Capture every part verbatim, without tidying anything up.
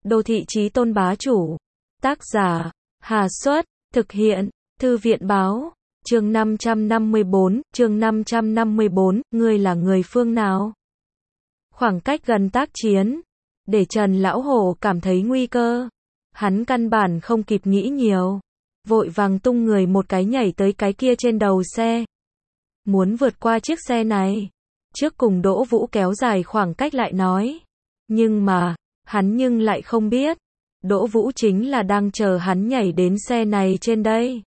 Đô thị chí tôn bá chủ. Tác giả, Hà Xuất, thực hiện, Thư viện báo, chương năm trăm năm mươi bốn, chương năm trăm năm mươi bốn, ngươi là người phương nào? Khoảng cách gần tác chiến, để Trần Lão Hổ cảm thấy nguy cơ. Hắn căn bản không kịp nghĩ nhiều, vội vàng tung người một cái nhảy tới cái kia trên đầu xe. Muốn vượt qua chiếc xe này, trước cùng Đỗ Vũ kéo dài khoảng cách lại nói. Nhưng mà, hắn nhưng lại không biết, Đỗ Vũ chính là đang chờ hắn nhảy đến xe này trên đây.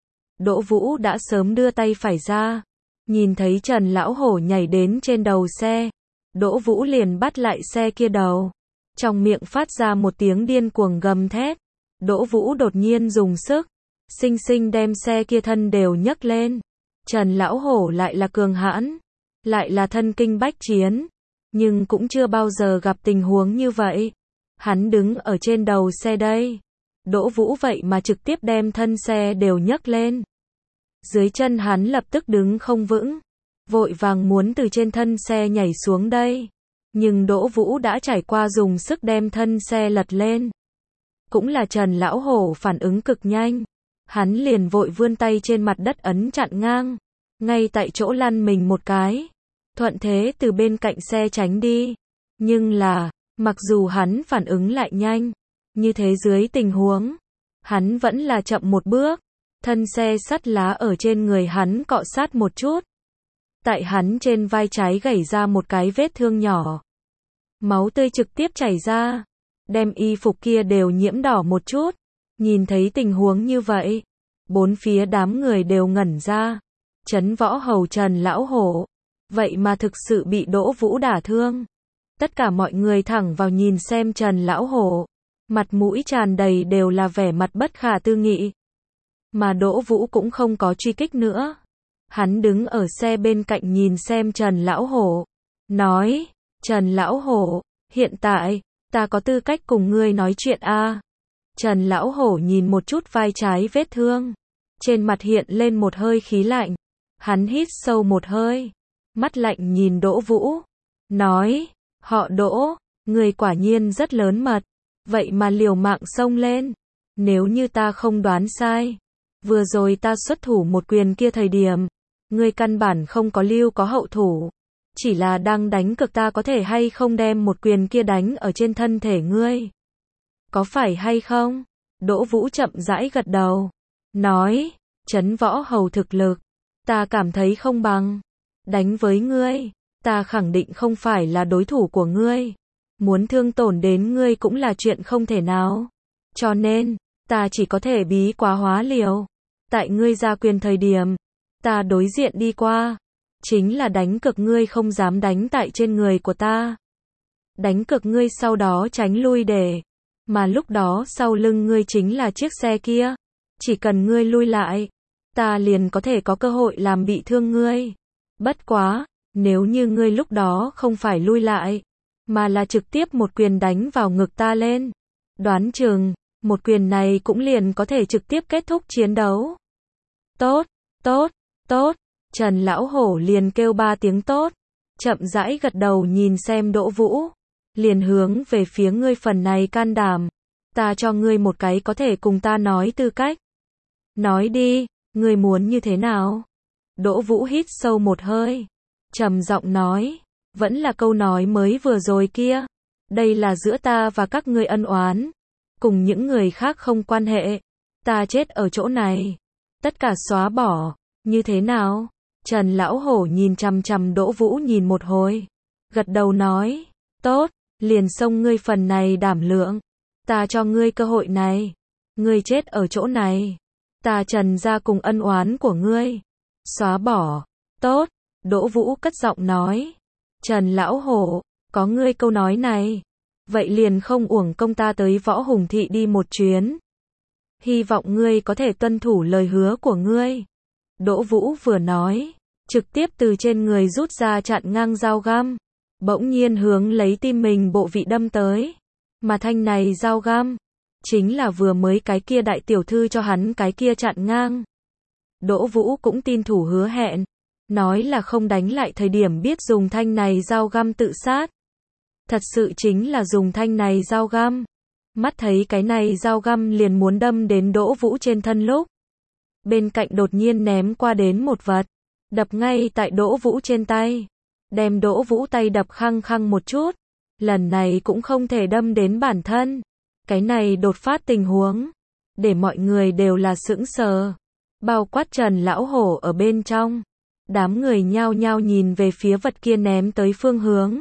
Đỗ Vũ đã sớm đưa tay phải ra, nhìn thấy Trần Lão Hổ nhảy đến trên đầu xe, Đỗ Vũ liền bắt lại xe kia đầu, trong miệng phát ra một tiếng điên cuồng gầm thét. Đỗ Vũ đột nhiên dùng sức, xinh xinh đem xe kia thân đều nhấc lên. Trần Lão Hổ lại là cường hãn, lại là thân kinh bách chiến, nhưng cũng chưa bao giờ gặp tình huống như vậy. Hắn đứng ở trên đầu xe đây, Đỗ Vũ vậy mà trực tiếp đem thân xe đều nhấc lên. Dưới chân hắn lập tức đứng không vững, vội vàng muốn từ trên thân xe nhảy xuống đây. Nhưng Đỗ Vũ đã trải qua dùng sức đem thân xe lật lên. Cũng là Trần Lão Hổ phản ứng cực nhanh, hắn liền vội vươn tay trên mặt đất ấn chặn ngang, ngay tại chỗ lăn mình một cái, thuận thế từ bên cạnh xe tránh đi. Nhưng là, mặc dù hắn phản ứng lại nhanh, như thế dưới tình huống, hắn vẫn là chậm một bước, thân xe sắt lá ở trên người hắn cọ sát một chút. Tại hắn trên vai trái gảy ra một cái vết thương nhỏ. Máu tươi trực tiếp chảy ra, đem y phục kia đều nhiễm đỏ một chút. Nhìn thấy tình huống như vậy, bốn phía đám người đều ngẩn ra. Trấn Võ Hầu Trần Lão Hổ, vậy mà thực sự bị Đỗ Vũ đả thương. Tất cả mọi người thẳng vào nhìn xem Trần Lão Hổ, mặt mũi tràn đầy đều là vẻ mặt bất khả tư nghị. Mà Đỗ Vũ cũng không có truy kích nữa. Hắn đứng ở xe bên cạnh nhìn xem Trần Lão Hổ, nói, Trần Lão Hổ, hiện tại, ta có tư cách cùng ngươi nói chuyện a à? Trần Lão Hổ nhìn một chút vai trái vết thương, trên mặt hiện lên một hơi khí lạnh. Hắn hít sâu một hơi, mắt lạnh nhìn Đỗ Vũ, nói, họ Đỗ, ngươi quả nhiên rất lớn mật, vậy mà liều mạng xông lên. Nếu như ta không đoán sai, vừa rồi ta xuất thủ một quyền kia thời điểm, ngươi căn bản không có lưu có hậu thủ, chỉ là đang đánh cực ta có thể hay không đem một quyền kia đánh ở trên thân thể ngươi. Có phải hay không? Đỗ Vũ chậm rãi gật đầu, nói, Trấn Võ Hầu thực lực, ta cảm thấy không bằng. Đánh với ngươi, ta khẳng định không phải là đối thủ của ngươi. Muốn thương tổn đến ngươi cũng là chuyện không thể nào. Cho nên, ta chỉ có thể bí quá hóa liều. Tại ngươi ra quyền thời điểm, ta đối diện đi qua, chính là đánh cực ngươi không dám đánh tại trên người của ta. Đánh cực ngươi sau đó tránh lui để, mà lúc đó sau lưng ngươi chính là chiếc xe kia. Chỉ cần ngươi lui lại, ta liền có thể có cơ hội làm bị thương ngươi. Bất quá, nếu như ngươi lúc đó không phải lui lại, mà là trực tiếp một quyền đánh vào ngực ta lên, đoán chừng, một quyền này cũng liền có thể trực tiếp kết thúc chiến đấu. Tốt, tốt, tốt, Trần Lão Hổ liền kêu ba tiếng tốt, chậm rãi gật đầu nhìn xem Đỗ Vũ, liền hướng về phía ngươi phần này can đảm, ta cho ngươi một cái có thể cùng ta nói tư cách. Nói đi, ngươi muốn như thế nào? Đỗ Vũ hít sâu một hơi, trầm giọng nói, vẫn là câu nói mới vừa rồi kia, đây là giữa ta và các ngươi ân oán, cùng những người khác không quan hệ, ta chết ở chỗ này, tất cả xóa bỏ, như thế nào? Trần Lão Hổ nhìn chằm chằm Đỗ Vũ nhìn một hồi, gật đầu nói, tốt, liền xông ngươi phần này đảm lượng, ta cho ngươi cơ hội này, ngươi chết ở chỗ này, ta Trần gia cùng ân oán của ngươi, xóa bỏ, tốt, Đỗ Vũ cất giọng nói, Trần Lão Hổ, có ngươi câu nói này, vậy liền không uổng công ta tới Võ Hùng Thị đi một chuyến. Hy vọng ngươi có thể tuân thủ lời hứa của ngươi. Đỗ Vũ vừa nói, trực tiếp từ trên người rút ra chặn ngang dao găm, bỗng nhiên hướng lấy tim mình bộ vị đâm tới. Mà thanh này dao găm, chính là vừa mới cái kia đại tiểu thư cho hắn cái kia chặn ngang. Đỗ Vũ cũng tin thủ hứa hẹn, nói là không đánh lại thời điểm biết dùng thanh này dao găm tự sát. Thật sự chính là dùng thanh này dao găm, Mắt thấy cái này dao găm liền muốn đâm đến Đỗ Vũ trên thân lúc. Bên cạnh đột nhiên ném qua đến một vật, đập ngay tại Đỗ Vũ trên tay. Đem Đỗ Vũ tay đập khăng khăng một chút. Lần này cũng không thể đâm đến bản thân. Cái này đột phát tình huống, để mọi người đều là sững sờ. Bao quát Trần Lão Hổ ở bên trong. Đám người nhao nhao nhìn về phía vật kia ném tới phương hướng.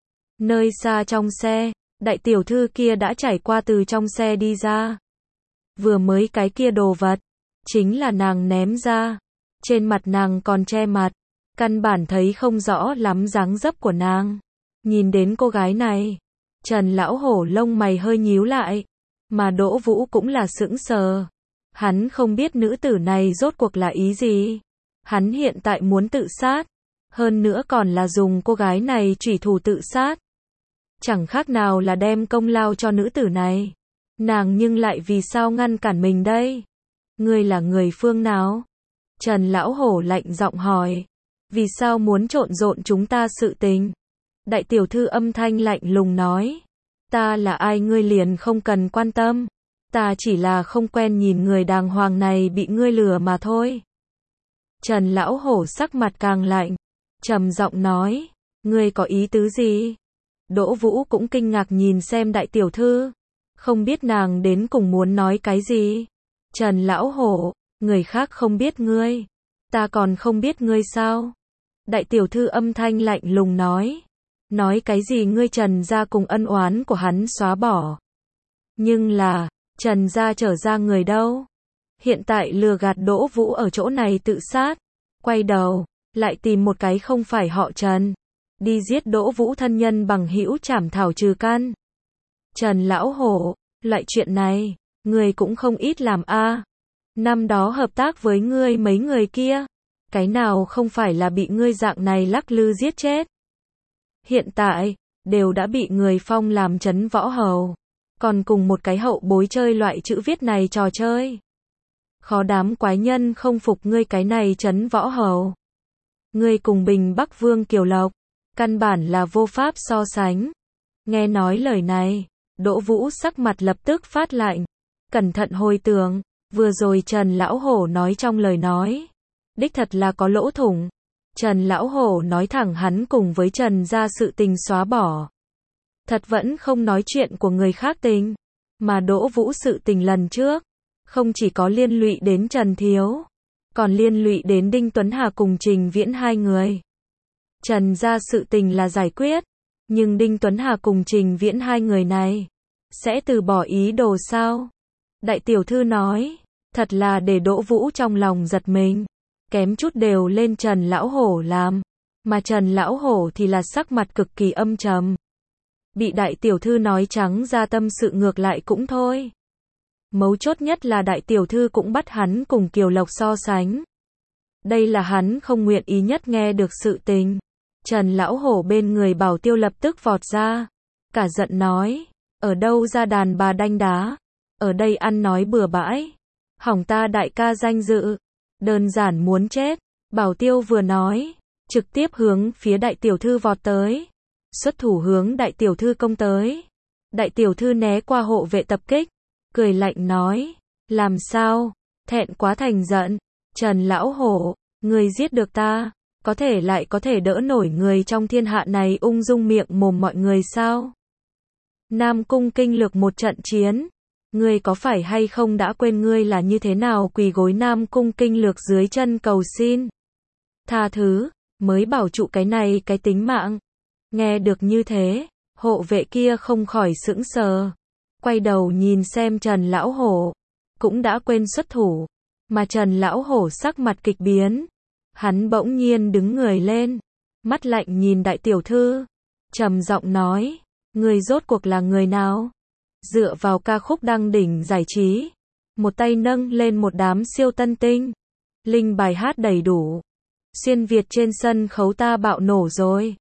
Nơi xa trong xe, đại tiểu thư kia đã trải qua từ trong xe đi ra. Vừa mới cái kia đồ vật, chính là nàng ném ra. Trên mặt nàng còn che mặt, căn bản thấy không rõ lắm dáng dấp của nàng. Nhìn đến cô gái này, Trần Lão Hổ lông mày hơi nhíu lại, mà Đỗ Vũ cũng là sững sờ. Hắn không biết nữ tử này rốt cuộc là ý gì. Hắn hiện tại muốn tự sát, hơn nữa còn là dùng cô gái này chủy thủ tự sát. Chẳng khác nào là đem công lao cho nữ tử này. Nàng nhưng lại vì sao ngăn cản mình đây? Ngươi là người phương nào? Trần Lão Hổ lạnh giọng hỏi. Vì sao muốn trộn rộn chúng ta sự tình? Đại tiểu thư âm thanh lạnh lùng nói. Ta là ai ngươi liền không cần quan tâm. Ta chỉ là không quen nhìn người đàng hoàng này bị ngươi lừa mà thôi. Trần Lão Hổ sắc mặt càng lạnh, trầm giọng nói. Ngươi có ý tứ gì? Đỗ Vũ cũng kinh ngạc nhìn xem đại tiểu thư. Không biết nàng đến cùng muốn nói cái gì. Trần Lão Hổ, người khác không biết ngươi. Ta còn không biết ngươi sao? Đại tiểu thư âm thanh lạnh lùng nói. Nói cái gì ngươi Trần gia cùng ân oán của hắn xóa bỏ. Nhưng là, Trần gia trở ra người đâu? Hiện tại lừa gạt Đỗ Vũ ở chỗ này tự sát. Quay đầu, lại tìm một cái không phải họ Trần. Đi giết Đỗ Vũ thân nhân bằng hữu trảm thảo trừ căn. Trần Lão Hổ, loại chuyện này, ngươi cũng không ít làm a. Năm đó hợp tác với ngươi mấy người kia, cái nào không phải là bị ngươi dạng này lắc lư giết chết. Hiện tại, đều đã bị người phong làm trấn võ hầu. Còn cùng một cái hậu bối chơi loại chữ viết này trò chơi. Khó đám quái nhân không phục ngươi cái này trấn võ hầu. Ngươi cùng Bình Bắc Vương Kiều Lộc, căn bản là vô pháp so sánh. Nghe nói lời này, Đỗ Vũ sắc mặt lập tức phát lạnh. Cẩn thận hồi tưởng, vừa rồi Trần Lão Hổ nói trong lời nói. Đích thật là có lỗ thủng. Trần Lão Hổ nói thẳng hắn cùng với Trần gia sự tình xóa bỏ. Thật vẫn không nói chuyện của người khác tình. Mà Đỗ Vũ sự tình lần trước, không chỉ có liên lụy đến Trần Thiếu, còn liên lụy đến Đinh Tuấn Hà cùng Trình Viễn hai người. Trần gia sự tình là giải quyết, nhưng Đinh Tuấn Hà cùng Trình Viễn hai người này, sẽ từ bỏ ý đồ sao? Đại tiểu thư nói, thật là để Đỗ Vũ trong lòng giật mình, kém chút đều lên Trần Lão Hổ làm, mà Trần Lão Hổ thì là sắc mặt cực kỳ âm trầm. Bị đại tiểu thư nói trắng ra tâm sự ngược lại cũng thôi. Mấu chốt nhất là đại tiểu thư cũng bắt hắn cùng Kiều Lộc so sánh. Đây là hắn không nguyện ý nhất nghe được sự tình. Trần Lão Hổ bên người Bảo Tiêu lập tức vọt ra. Cả giận nói, ở đâu ra đàn bà đanh đá. Ở đây ăn nói bừa bãi. Hỏng ta đại ca danh dự. Đơn giản muốn chết. Bảo Tiêu vừa nói, trực tiếp hướng phía đại tiểu thư vọt tới. Xuất thủ hướng đại tiểu thư công tới. Đại tiểu thư né qua hộ vệ tập kích. Cười lạnh nói, làm sao, thẹn quá thành giận. Trần Lão Hổ, người giết được ta, có thể lại có thể đỡ nổi người trong thiên hạ này ung dung miệng mồm mọi người sao? Nam Cung kinh lược một trận chiến, ngươi có phải hay không đã quên ngươi là như thế nào quỳ gối Nam Cung kinh lược dưới chân cầu xin? Tha thứ, mới bảo trụ cái này cái tính mạng. Nghe được như thế, hộ vệ kia không khỏi sững sờ. Quay đầu nhìn xem Trần Lão Hổ, cũng đã quên xuất thủ, mà Trần Lão Hổ sắc mặt kịch biến. Hắn bỗng nhiên đứng người lên, mắt lạnh nhìn đại tiểu thư, trầm giọng nói, người rốt cuộc là người nào? Dựa vào ca khúc đăng đỉnh giải trí, một tay nâng lên một đám siêu tân tinh, linh bài hát đầy đủ. Xuyên Việt trên sân khấu ta bạo nổ rồi.